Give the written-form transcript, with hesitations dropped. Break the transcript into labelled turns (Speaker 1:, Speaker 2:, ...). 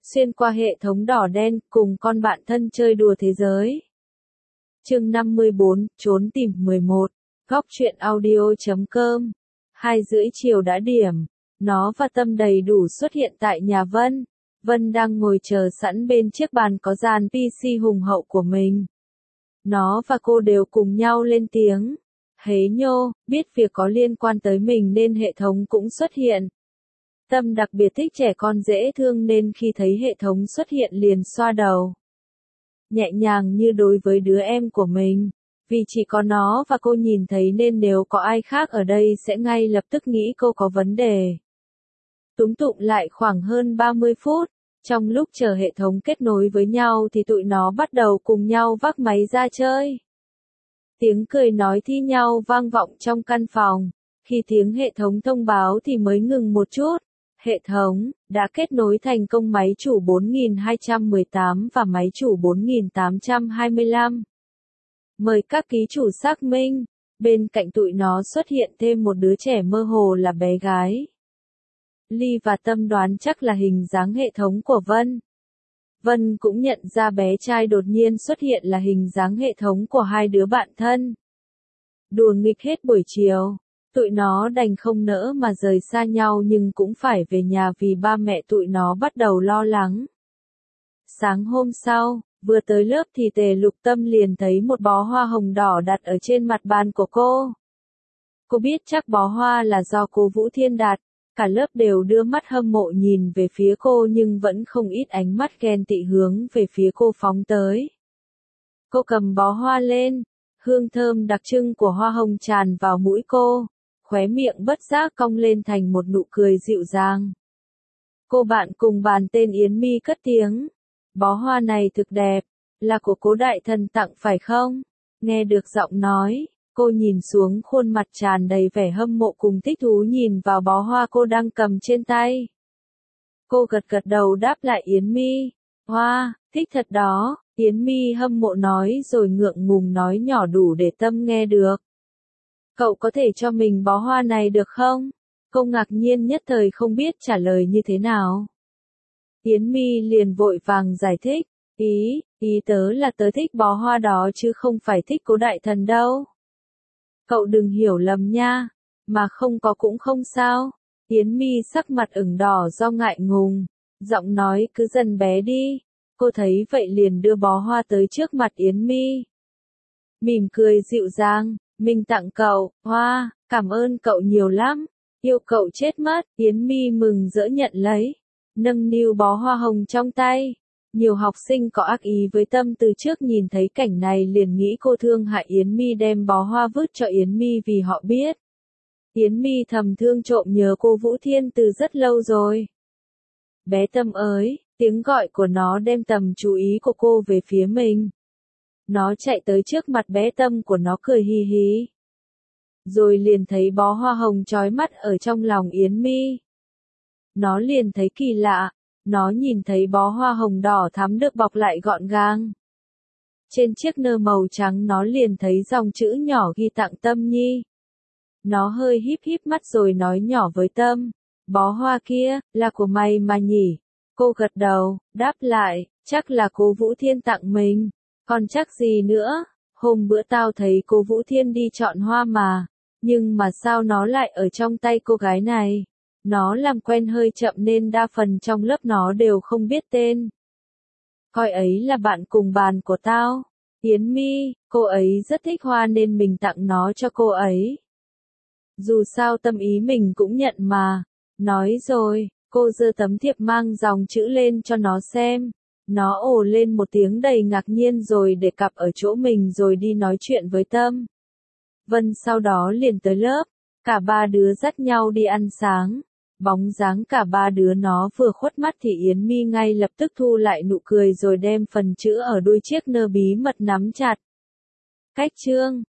Speaker 1: xuyên qua hệ thống đỏ đen, cùng con bạn thân chơi đùa thế giới. Chương 54, trốn tìm 11, góc truyện audio.com. 2:30 chiều đã điểm, nó và Tâm đầy đủ xuất hiện tại nhà Vân. Vân đang ngồi chờ sẵn bên chiếc bàn có dàn PC hùng hậu của mình. Nó và cô đều cùng nhau lên tiếng. Hế nhô, biết việc có liên quan tới mình nên hệ thống cũng xuất hiện. Tâm đặc biệt thích trẻ con dễ thương nên khi thấy hệ thống xuất hiện liền xoa đầu. Nhẹ nhàng như đối với đứa em của mình. Vì chỉ có nó và cô nhìn thấy nên nếu có ai khác ở đây sẽ ngay lập tức nghĩ cô có vấn đề. Túm tụm lại khoảng hơn 30 phút. Trong lúc chờ hệ thống kết nối với nhau thì tụi nó bắt đầu cùng nhau vác máy ra chơi. Tiếng cười nói thi nhau vang vọng trong căn phòng. Khi tiếng hệ thống thông báo thì mới ngừng một chút. Hệ thống đã kết nối thành công máy chủ 4218 và máy chủ 4825. Mời các ký chủ xác minh. Bên cạnh tụi nó xuất hiện thêm một đứa trẻ mơ hồ là bé gái. Ly và Tâm đoán chắc là hình dáng hệ thống của Vân. Vân cũng nhận ra bé trai đột nhiên xuất hiện là hình dáng hệ thống của hai đứa bạn thân. Đùa nghịch hết buổi chiều, tụi nó đành không nỡ mà rời xa nhau nhưng cũng phải về nhà vì ba mẹ tụi nó bắt đầu lo lắng. Sáng hôm sau, vừa tới lớp thì Tề Lục Tâm liền thấy một bó hoa hồng đỏ đặt ở trên mặt bàn của cô. Cô biết chắc bó hoa là do cô Vũ Thiên đặt. Cả lớp đều đưa mắt hâm mộ nhìn về phía cô nhưng vẫn không ít ánh mắt ghen tị hướng về phía cô phóng tới. Cô cầm bó hoa lên, hương thơm đặc trưng của hoa hồng tràn vào mũi cô, khóe miệng bất giác cong lên thành một nụ cười dịu dàng. Cô bạn cùng bàn tên Yến My cất tiếng, bó hoa này thực đẹp, là của Cố đại thần tặng phải không? Nghe được giọng nói. Cô nhìn xuống khuôn mặt tràn đầy vẻ hâm mộ cùng thích thú nhìn vào bó hoa cô đang cầm trên tay. Cô gật gật đầu đáp lại Yến My. Hoa, thích thật đó, Yến My hâm mộ nói rồi ngượng ngùng nói nhỏ đủ để Tâm nghe được. Cậu có thể cho mình bó hoa này được không? Cô ngạc nhiên nhất thời không biết trả lời như thế nào. Yến My liền vội vàng giải thích, ý tớ là tớ thích bó hoa đó chứ không phải thích Cố đại thần đâu. Cậu đừng hiểu lầm nha, mà không có cũng không sao. Yến My sắc mặt ửng đỏ do ngại ngùng, giọng nói cứ dần bé đi. Cô thấy vậy liền đưa bó hoa tới trước mặt Yến My. Mỉm cười dịu dàng, mình tặng cậu, hoa, cảm ơn cậu nhiều lắm, yêu cậu chết mất. Yến My mừng rỡ nhận lấy, nâng niu bó hoa hồng trong tay. Nhiều học sinh có ác ý với Tâm từ trước nhìn thấy cảnh này liền nghĩ cô thương hại Yến My đem bó hoa vứt cho Yến My vì họ biết. Yến My thầm thương trộm nhớ cô Vũ Thiên từ rất lâu rồi. Bé Tâm ơi, tiếng gọi của nó đem tầm chú ý của cô về phía mình. Nó chạy tới trước mặt bé Tâm của nó cười hì hì. Rồi liền thấy bó hoa hồng chói mắt ở trong lòng Yến My. Nó liền thấy kỳ lạ. Nó nhìn thấy bó hoa hồng đỏ thắm được bọc lại gọn gàng. Trên chiếc nơ màu trắng nó liền thấy dòng chữ nhỏ ghi tặng Tâm Nhi. Nó hơi híp híp mắt rồi nói nhỏ với Tâm, bó hoa kia, là của mày mà nhỉ? Cô gật đầu, đáp lại, chắc là cô Vũ Thiên tặng mình, còn chắc gì nữa, hôm bữa tao thấy cô Vũ Thiên đi chọn hoa mà, nhưng mà sao nó lại ở trong tay cô gái này? Nó làm quen hơi chậm nên đa phần trong lớp nó đều không biết tên. Coi ấy là bạn cùng bàn của tao. Yến My, cô ấy rất thích hoa nên mình tặng nó cho cô ấy. Dù sao tâm ý mình cũng nhận mà. Nói rồi, cô giơ tấm thiệp mang dòng chữ lên cho nó xem. Nó ồ lên một tiếng đầy ngạc nhiên rồi để cặp ở chỗ mình rồi đi nói chuyện với Tâm. Vân sau đó liền tới lớp. Cả ba đứa dắt nhau đi ăn sáng. Bóng dáng cả ba đứa nó vừa khuất mắt thì Yến My ngay lập tức thu lại nụ cười rồi đem phần chữ ở đuôi chiếc nơ bí mật nắm chặt. Cách chương